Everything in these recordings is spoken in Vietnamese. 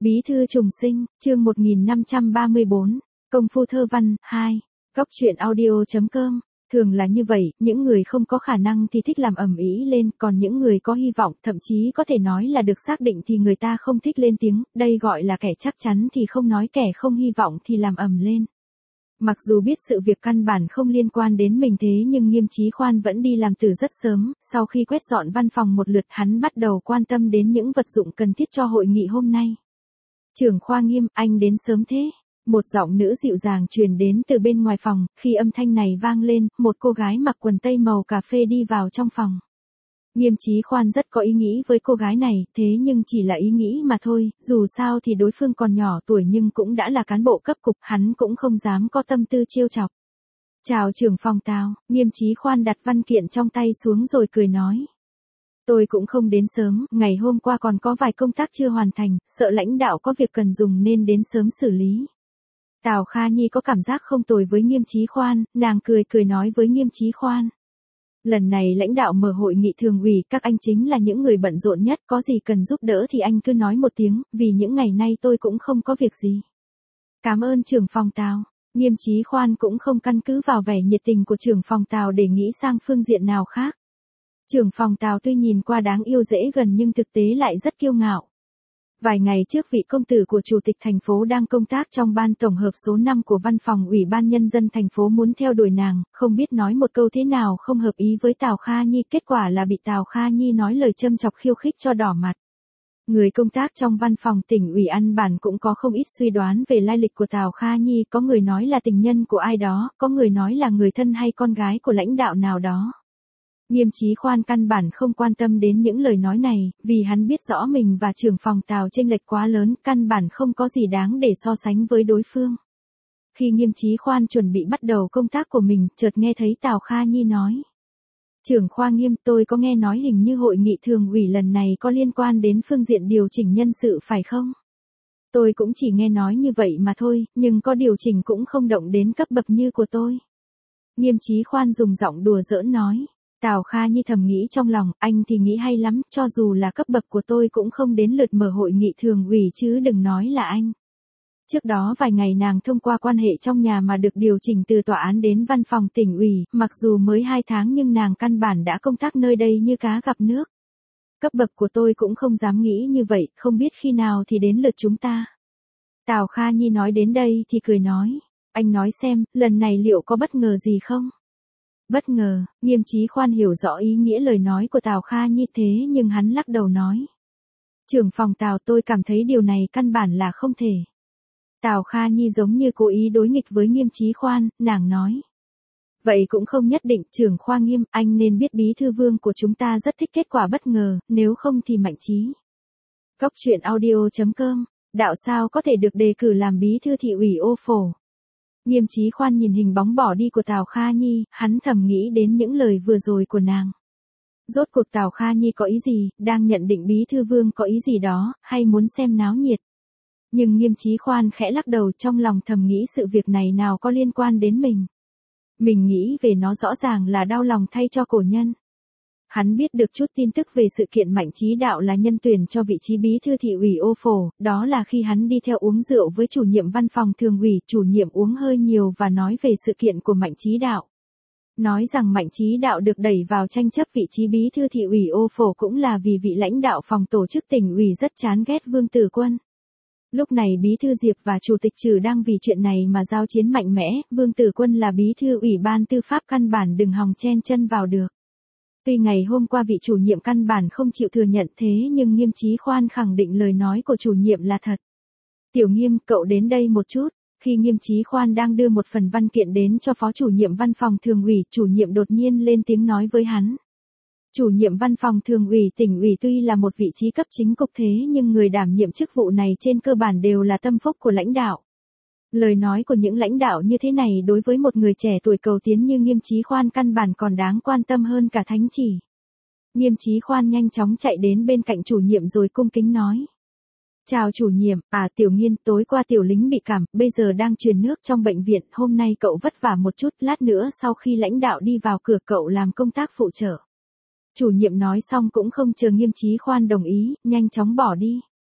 Bí thư trùng sinh, chương 1534, công phu thơ văn, 2, góc truyện audio.com. Thường là như vậy, những người không có khả năng thì thích làm ầm ĩ lên, còn những người có hy vọng, thậm chí có thể nói là được xác định thì người ta không thích lên tiếng, đây gọi là kẻ chắc chắn thì không nói, kẻ không hy vọng thì làm ầm lên. Mặc dù biết sự việc căn bản không liên quan đến mình thế nhưng Nghiêm Chí Khoan vẫn đi làm từ rất sớm, sau khi quét dọn văn phòng một lượt hắn bắt đầu quan tâm đến những vật dụng cần thiết cho hội nghị hôm nay. Trưởng khoa Nghiêm, anh đến sớm thế. Một giọng nữ dịu dàng truyền đến từ bên ngoài phòng, khi âm thanh này vang lên, một cô gái mặc quần tây màu cà phê đi vào trong phòng. Nghiêm Chí Khoan rất có ý nghĩ với cô gái này, thế nhưng chỉ là ý nghĩ mà thôi, dù sao thì đối phương còn nhỏ tuổi nhưng cũng đã là cán bộ cấp cục, hắn cũng không dám có tâm tư trêu chọc. Chào trưởng phòng Tào, Nghiêm Chí Khoan đặt văn kiện trong tay xuống rồi cười nói. Tôi cũng không đến sớm, ngày hôm qua còn có vài công tác chưa hoàn thành, sợ lãnh đạo có việc cần dùng nên đến sớm xử lý. Tào Kha Nhi có cảm giác không tồi với Nghiêm Chí Khoan, nàng cười nói với Nghiêm Chí Khoan. Lần này lãnh đạo mở hội nghị thường ủy, các anh chính là những người bận rộn nhất, có gì cần giúp đỡ thì anh cứ nói một tiếng, vì những ngày nay tôi cũng không có việc gì. Cảm ơn trưởng phòng Tào. Nghiêm Chí Khoan cũng không căn cứ vào vẻ nhiệt tình của trưởng phòng Tào để nghĩ sang phương diện nào khác. Trưởng phòng Tào tuy nhìn qua đáng yêu dễ gần nhưng thực tế lại rất kiêu ngạo. Vài ngày trước vị công tử của chủ tịch thành phố đang công tác trong ban tổng hợp số 5 của văn phòng Ủy ban Nhân dân thành phố muốn theo đuổi nàng, không biết nói một câu thế nào không hợp ý với Tào Kha Nhi, kết quả là bị Tào Kha Nhi nói lời châm chọc khiêu khích cho đỏ mặt. Người công tác trong văn phòng tỉnh ủy ăn bản cũng có không ít suy đoán về lai lịch của Tào Kha Nhi, có người nói là tình nhân của ai đó, có người nói là người thân hay con gái của lãnh đạo nào đó. Nghiêm Chí Khoan căn bản không quan tâm đến những lời nói này, vì hắn biết rõ mình và trưởng phòng Tào chênh lệch quá lớn, căn bản không có gì đáng để so sánh với đối phương. Khi Nghiêm Chí Khoan chuẩn bị bắt đầu công tác của mình, chợt nghe thấy Tào Kha Nhi nói. Trưởng khoa Nghiêm, tôi có nghe nói hình như hội nghị thường ủy lần này có liên quan đến phương diện điều chỉnh nhân sự phải không? Tôi cũng chỉ nghe nói như vậy mà thôi, nhưng có điều chỉnh cũng không động đến cấp bậc như của tôi. Nghiêm Chí Khoan dùng giọng đùa giỡn nói. Tào Kha Nhi thầm nghĩ trong lòng, anh thì nghĩ hay lắm, cho dù là cấp bậc của tôi cũng không đến lượt mở hội nghị thường ủy chứ đừng nói là anh. Trước đó vài ngày nàng thông qua quan hệ trong nhà mà được điều chỉnh từ tòa án đến văn phòng tỉnh ủy, mặc dù mới 2 tháng nhưng nàng căn bản đã công tác nơi đây như cá gặp nước. Cấp bậc của tôi cũng không dám nghĩ như vậy, không biết khi nào thì đến lượt chúng ta. Tào Kha Nhi nói đến đây thì cười nói, anh nói xem, lần này liệu có bất ngờ gì không? Bất ngờ, Nghiêm Chí Khoan hiểu rõ ý nghĩa lời nói của Tào Kha Nhi thế nhưng hắn lắc đầu nói. Trưởng phòng Tào, tôi cảm thấy điều này căn bản là không thể. Tào Kha Nhi giống như cố ý đối nghịch với Nghiêm Chí Khoan, nàng nói. Vậy cũng không nhất định, trưởng khoa Nghiêm, anh nên biết bí thư Vương của chúng ta rất thích kết quả bất ngờ, nếu không thì Mạnh Chí. Góc truyện audio.com, đạo sao có thể được đề cử làm bí thư thị ủy Ô Phổ. Nghiêm Chí Khoan nhìn hình bóng bỏ đi của Tào Kha Nhi, hắn thầm nghĩ đến những lời vừa rồi của nàng. Rốt cuộc Tào Kha Nhi có ý gì, đang nhận định bí thư Vương có ý gì đó, hay muốn xem náo nhiệt. Nhưng Nghiêm Chí Khoan khẽ lắc đầu, trong lòng thầm nghĩ sự việc này nào có liên quan đến mình. Mình nghĩ về nó rõ ràng là đau lòng thay cho cổ nhân. Hắn biết được chút tin tức về sự kiện Mạnh Chí Đạo là nhân tuyển cho vị trí bí thư thị ủy Ô Phổ, đó là khi hắn đi theo uống rượu với chủ nhiệm văn phòng thường ủy, chủ nhiệm uống hơi nhiều và nói về sự kiện của Mạnh Chí Đạo. Nói rằng Mạnh Chí Đạo được đẩy vào tranh chấp vị trí bí thư thị ủy Ô Phổ cũng là vì vị lãnh đạo phòng tổ chức tỉnh ủy rất chán ghét Vương Tử Quân. Lúc này bí thư Diệp và chủ tịch Trừ đang vì chuyện này mà giao chiến mạnh mẽ, Vương Tử Quân là bí thư ủy ban tư pháp căn bản đừng hòng chen chân vào được. Tuy ngày hôm qua vị chủ nhiệm căn bản không chịu thừa nhận thế nhưng Nghiêm Chí Khoan khẳng định lời nói của chủ nhiệm là thật. Tiểu Nghiêm, cậu đến đây một chút. Khi Nghiêm Chí Khoan đang đưa một phần văn kiện đến cho phó chủ nhiệm văn phòng thường ủy, chủ nhiệm đột nhiên lên tiếng nói với hắn. Chủ nhiệm văn phòng thường ủy tỉnh ủy tuy là một vị trí cấp chính cục thế nhưng người đảm nhiệm chức vụ này trên cơ bản đều là tâm phúc của lãnh đạo. Lời nói của những lãnh đạo như thế này đối với một người trẻ tuổi cầu tiến như Nghiêm Chí Khoan căn bản còn đáng quan tâm hơn cả thánh chỉ. Nghiêm Chí Khoan nhanh chóng chạy đến bên cạnh chủ nhiệm rồi cung kính nói. Chào chủ nhiệm, Tiểu Nghiên, tối qua Tiểu Lính bị cảm, bây giờ đang truyền nước trong bệnh viện, hôm nay cậu vất vả một chút, lát nữa sau khi lãnh đạo đi vào cửa cậu làm công tác phụ trợ. Chủ nhiệm nói xong cũng không chờ Nghiêm Chí Khoan đồng ý, nhanh chóng bỏ đi.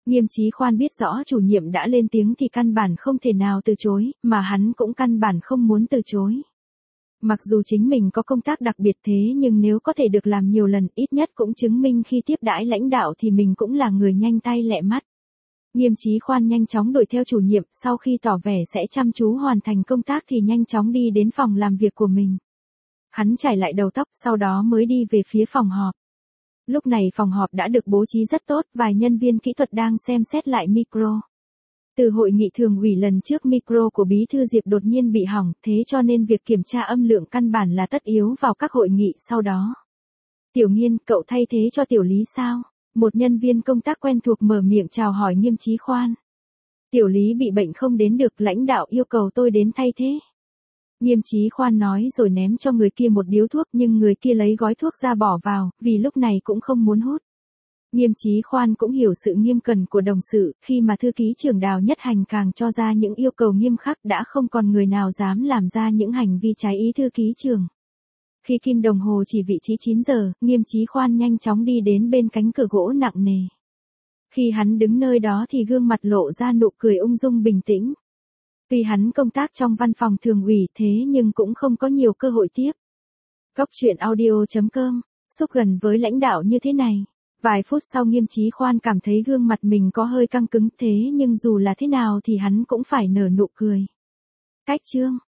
Nghiêm Chí Khoan biết rõ chủ nhiệm đã lên tiếng thì căn bản không thể nào từ chối, mà hắn cũng căn bản không muốn từ chối. Mặc dù chính mình có công tác đặc biệt thế nhưng nếu có thể được làm nhiều lần ít nhất cũng chứng minh khi tiếp đãi lãnh đạo thì mình cũng là người nhanh tay lẹ mắt. Nghiêm Chí Khoan nhanh chóng đuổi theo chủ nhiệm, sau khi tỏ vẻ sẽ chăm chú hoàn thành công tác thì nhanh chóng đi đến phòng làm việc của mình. Hắn chải lại đầu tóc, sau đó mới đi về phía phòng họp. Lúc này phòng họp đã được bố trí rất tốt, vài nhân viên kỹ thuật đang xem xét lại micro. Từ hội nghị thường ủy lần trước micro của Bí thư Diệp đột nhiên bị hỏng, thế cho nên việc kiểm tra âm lượng căn bản là tất yếu vào các hội nghị sau đó. Tiểu Nghiên, cậu thay thế cho Tiểu Lý sao? Một nhân viên công tác quen thuộc mở miệng chào hỏi Nghiêm Chí Khoan. Tiểu Lý bị bệnh không đến được, lãnh đạo yêu cầu tôi đến thay thế. Nghiêm Chí Khoan nói rồi ném cho người kia một điếu thuốc nhưng người kia lấy gói thuốc ra bỏ vào, vì lúc này cũng không muốn hút. Nghiêm Chí Khoan cũng hiểu sự nghiêm cẩn của đồng sự, khi mà thư ký trưởng Đào Nhất Hành càng cho ra những yêu cầu nghiêm khắc đã không còn người nào dám làm ra những hành vi trái ý thư ký trưởng. Khi kim đồng hồ chỉ vị trí 9 giờ, Nghiêm Chí Khoan nhanh chóng đi đến bên cánh cửa gỗ nặng nề. Khi hắn đứng nơi đó thì gương mặt lộ ra nụ cười ung dung bình tĩnh. Vì hắn công tác trong văn phòng thường ủy thế nhưng cũng không có nhiều cơ hội tiếp. Góc truyện audio.com, xúc gần với lãnh đạo như thế này. Vài phút sau Nghiêm Chí Khoan cảm thấy gương mặt mình có hơi căng cứng thế nhưng dù là thế nào thì hắn cũng phải nở nụ cười. Cách chương.